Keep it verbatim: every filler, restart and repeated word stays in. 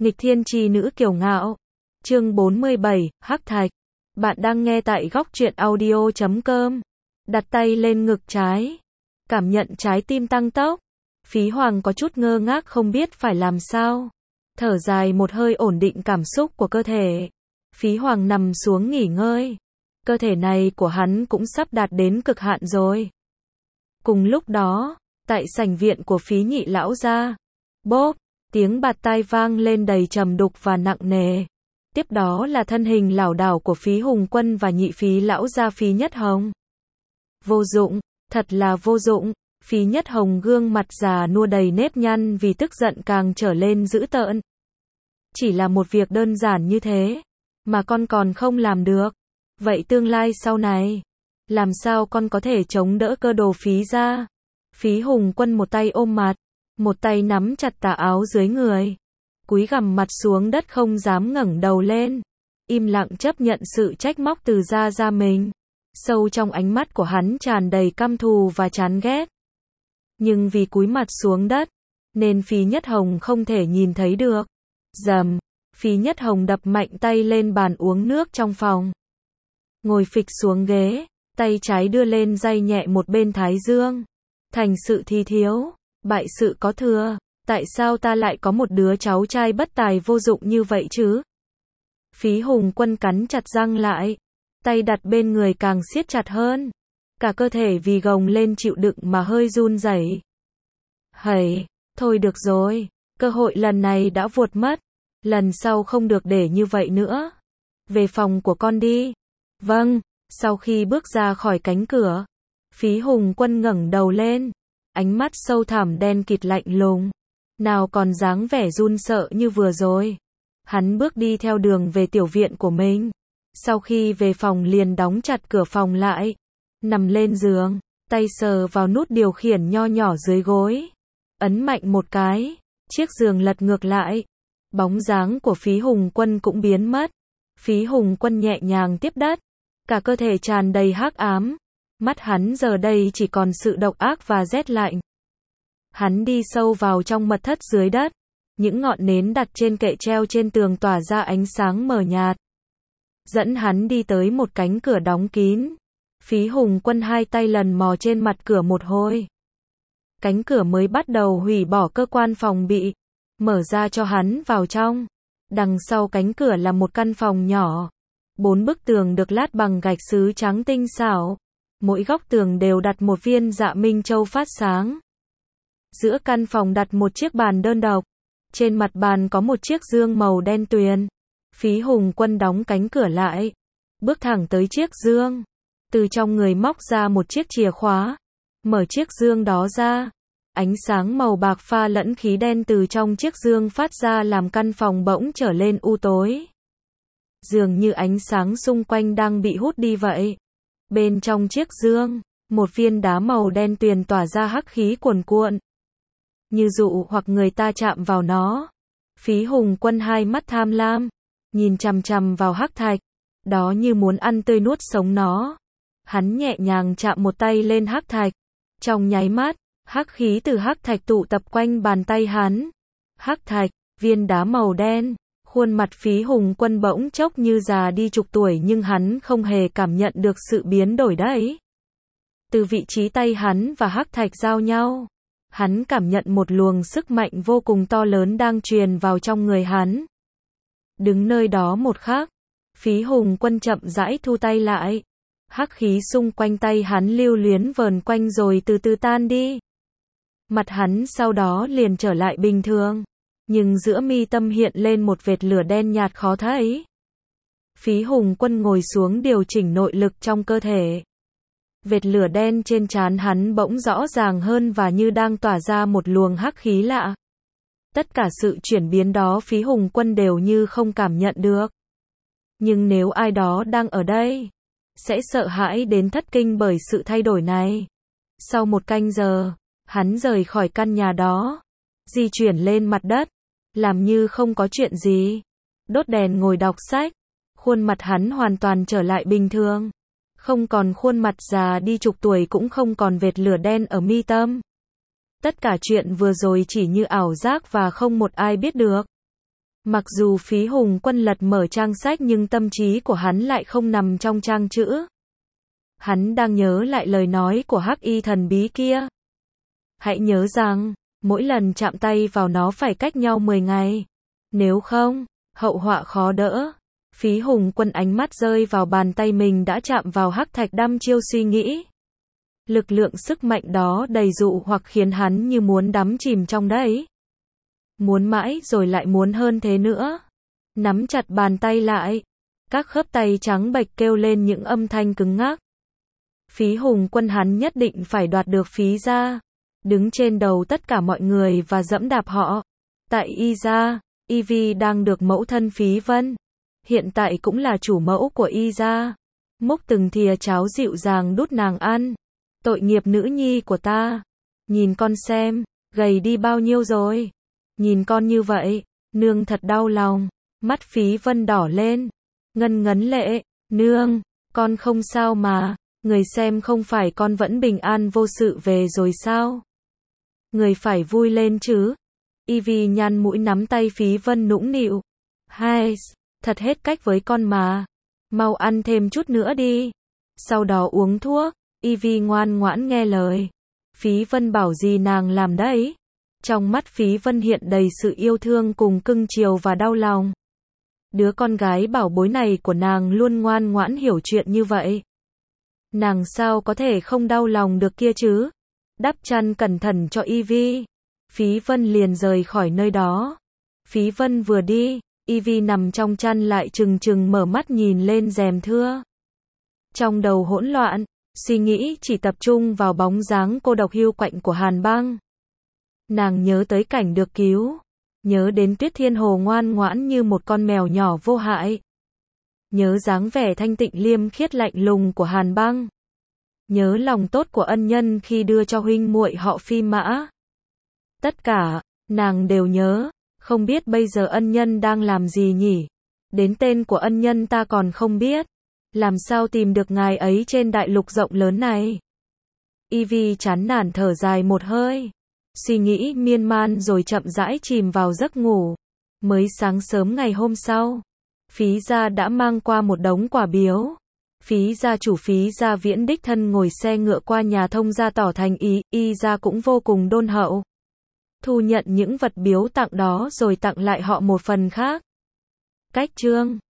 Nghịch thiên chi nữ kiều ngạo. Chương bốn mươi bảy, Hắc Thạch. Bạn đang nghe tại góc truyện audio chấm com. Đặt tay lên ngực trái. Cảm nhận trái tim tăng tốc. Phí Hoàng có chút ngơ ngác không biết phải làm sao. Thở dài một hơi ổn định cảm xúc của cơ thể. Phí Hoàng nằm xuống nghỉ ngơi. Cơ thể này của hắn cũng sắp đạt đến cực hạn rồi. Cùng lúc đó, tại sảnh viện của Phí Nhị lão gia, bốp, tiếng bạt tai vang lên đầy trầm đục và nặng nề. Tiếp đó là thân hình lảo đảo của Phí Hùng Quân và nhị Phí lão gia Phí Nhất Hồng. Vô dụng, thật là vô dụng. Phí Nhất Hồng gương mặt già nua đầy nếp nhăn vì tức giận càng trở lên dữ tợn. Chỉ là một việc đơn giản như thế, mà con còn không làm được. Vậy tương lai sau này, làm sao con có thể chống đỡ cơ đồ Phí gia? Phí Hùng Quân một tay ôm mặt, một tay nắm chặt tà áo dưới người, cúi gằm mặt xuống đất không dám ngẩng đầu lên, im lặng chấp nhận sự trách móc từ gia gia mình. Sâu trong ánh mắt của hắn tràn đầy căm thù và chán ghét. Nhưng vì cúi mặt xuống đất, nên Phí Nhất Hồng không thể nhìn thấy được. Rầm, Phí Nhất Hồng đập mạnh tay lên bàn uống nước trong phòng. Ngồi phịch xuống ghế, tay trái đưa lên day nhẹ một bên thái dương. Thành sự thì thiếu, bại sự có thừa. Tại sao ta lại có một đứa cháu trai bất tài vô dụng như vậy chứ? Phí Hùng Quân cắn chặt răng lại, tay đặt bên người càng siết chặt hơn. Cả cơ thể vì gồng lên chịu đựng mà hơi run rẩy. Hầy, thôi được rồi, cơ hội lần này đã vuột mất. Lần sau không được để như vậy nữa. Về phòng của con đi. Vâng, sau khi bước ra khỏi cánh cửa, Phí Hùng Quân ngẩng đầu lên, ánh mắt sâu thẳm đen kịt lạnh lùng, nào còn dáng vẻ run sợ như vừa rồi. Hắn bước đi theo đường về tiểu viện của mình. Sau khi về phòng liền đóng chặt cửa phòng lại, nằm lên giường, tay sờ vào nút điều khiển nho nhỏ dưới gối, ấn mạnh một cái, chiếc giường lật ngược lại. Bóng dáng của Phí Hùng Quân cũng biến mất. Phí Hùng Quân nhẹ nhàng tiếp đất, cả cơ thể tràn đầy hắc ám. Mắt hắn giờ đây chỉ còn sự độc ác và rét lạnh. Hắn đi sâu vào trong mật thất dưới đất. Những ngọn nến đặt trên kệ treo trên tường tỏa ra ánh sáng mờ nhạt, dẫn hắn đi tới một cánh cửa đóng kín. Phí Hùng Quân hai tay lần mò trên mặt cửa một hồi. Cánh cửa mới bắt đầu hủy bỏ cơ quan phòng bị, mở ra cho hắn vào trong. Đằng sau cánh cửa là một căn phòng nhỏ. Bốn bức tường được lát bằng gạch sứ trắng tinh xảo. Mỗi góc tường đều đặt một viên dạ minh châu phát sáng. Giữa căn phòng đặt một chiếc bàn đơn độc. Trên mặt bàn có một chiếc dương màu đen tuyền. Phí Hùng Quân đóng cánh cửa lại, bước thẳng tới chiếc dương. Từ trong người móc ra một chiếc chìa khóa, mở chiếc dương đó ra. Ánh sáng màu bạc pha lẫn khí đen từ trong chiếc dương phát ra làm căn phòng bỗng trở lên u tối. Dường như ánh sáng xung quanh đang bị hút đi vậy. Bên trong chiếc dương, một viên đá màu đen tuyền tỏa ra hắc khí cuồn cuộn. Như dụ hoặc người ta chạm vào nó. Phí Hùng Quân hai mắt tham lam, nhìn chằm chằm vào hắc thạch, đó như muốn ăn tươi nuốt sống nó. Hắn nhẹ nhàng chạm một tay lên hắc thạch. Trong nháy mắt, hắc khí từ hắc thạch tụ tập quanh bàn tay hắn. Hắc thạch, viên đá màu đen. Khuôn mặt Phí Hùng Quân bỗng chốc như già đi chục tuổi nhưng hắn không hề cảm nhận được sự biến đổi đấy. Từ vị trí tay hắn và hắc thạch giao nhau, hắn cảm nhận một luồng sức mạnh vô cùng to lớn đang truyền vào trong người hắn. Đứng nơi đó một khắc, Phí Hùng Quân chậm rãi thu tay lại. Hắc khí xung quanh tay hắn lưu luyến vờn quanh rồi từ từ tan đi. Mặt hắn sau đó liền trở lại bình thường, nhưng giữa mi tâm hiện lên một vệt lửa đen nhạt khó thấy. Phí Hùng Quân ngồi xuống điều chỉnh nội lực trong cơ thể. Vệt lửa đen trên trán hắn bỗng rõ ràng hơn và như đang tỏa ra một luồng hắc khí lạ. Tất cả sự chuyển biến đó Phí Hùng Quân đều như không cảm nhận được. Nhưng nếu ai đó đang ở đây, sẽ sợ hãi đến thất kinh bởi sự thay đổi này. Sau một canh giờ, hắn rời khỏi căn nhà đó, di chuyển lên mặt đất, làm như không có chuyện gì, đốt đèn ngồi đọc sách. Khuôn mặt hắn hoàn toàn trở lại bình thường. Không còn khuôn mặt già đi chục tuổi cũng không còn vệt lửa đen ở mi tâm. Tất cả chuyện vừa rồi chỉ như ảo giác và không một ai biết được. Mặc dù Phí Hùng Quân lật mở trang sách nhưng tâm trí của hắn lại không nằm trong trang chữ. Hắn đang nhớ lại lời nói của hắc y thần bí kia. Hãy nhớ rằng, mỗi lần chạm tay vào nó phải cách nhau mười ngày. Nếu không, hậu họa khó đỡ. Phí Hùng Quân ánh mắt rơi vào bàn tay mình đã chạm vào hắc thạch đăm chiêu suy nghĩ. Lực lượng sức mạnh đó đầy dụ hoặc khiến hắn như muốn đắm chìm trong đấy. Muốn mãi rồi lại muốn hơn thế nữa. Nắm chặt bàn tay lại. Các khớp tay trắng bệch kêu lên những âm thanh cứng ngắc. Phí Hùng Quân hắn nhất định phải đoạt được Phí gia. Đứng trên đầu tất cả mọi người và dẫm đạp họ. Tại Y gia, Y Vi đang được mẫu thân Phí Vân. Hiện tại cũng là chủ mẫu của Y gia. Múc từng thìa cháo dịu dàng đút nàng ăn. Tội nghiệp nữ nhi của ta. Nhìn con xem, gầy đi bao nhiêu rồi. Nhìn con như vậy, nương thật đau lòng. Mắt Phí Vân đỏ lên. Ngân ngấn lệ, nương, con không sao mà. Người xem không phải con vẫn bình an vô sự về rồi sao? Người phải vui lên chứ. Y Vi nhăn mũi nắm tay Phí Vân nũng nịu. Hai, thật hết cách với con mà. Mau ăn thêm chút nữa đi. Sau đó uống thuốc. Y Vi ngoan ngoãn nghe lời. Phí Vân bảo gì nàng làm đấy. Trong mắt Phí Vân hiện đầy sự yêu thương cùng cưng chiều và đau lòng. Đứa con gái bảo bối này của nàng luôn ngoan ngoãn hiểu chuyện như vậy. Nàng sao có thể không đau lòng được kia chứ? Đắp chăn cẩn thận cho Y Vi. Phí Vân liền rời khỏi nơi đó. Phí Vân vừa đi, Y Vi nằm trong chăn lại trừng trừng mở mắt nhìn lên rèm thưa. Trong đầu hỗn loạn, suy nghĩ chỉ tập trung vào bóng dáng cô độc hiu quạnh của Hàn Băng. Nàng nhớ tới cảnh được cứu. Nhớ đến Tuyết Thiên Hồ ngoan ngoãn như một con mèo nhỏ vô hại. Nhớ dáng vẻ thanh tịnh liêm khiết lạnh lùng của Hàn Băng. Nhớ lòng tốt của ân nhân khi đưa cho huynh muội họ Phi Mã. Tất cả, nàng đều nhớ. Không biết bây giờ ân nhân đang làm gì nhỉ? Đến tên của ân nhân ta còn không biết. Làm sao tìm được ngài ấy trên đại lục rộng lớn này? Y Vi chán nản thở dài một hơi. Suy nghĩ miên man rồi chậm rãi chìm vào giấc ngủ. Mới sáng sớm ngày hôm sau, Phí gia đã mang qua một đống quà biếu. Phí gia chủ Phí gia Viễn đích thân ngồi xe ngựa qua nhà thông gia tỏ thành ý, Y gia cũng vô cùng đôn hậu. Thu nhận những vật biếu tặng đó rồi tặng lại họ một phần khác. Cách chương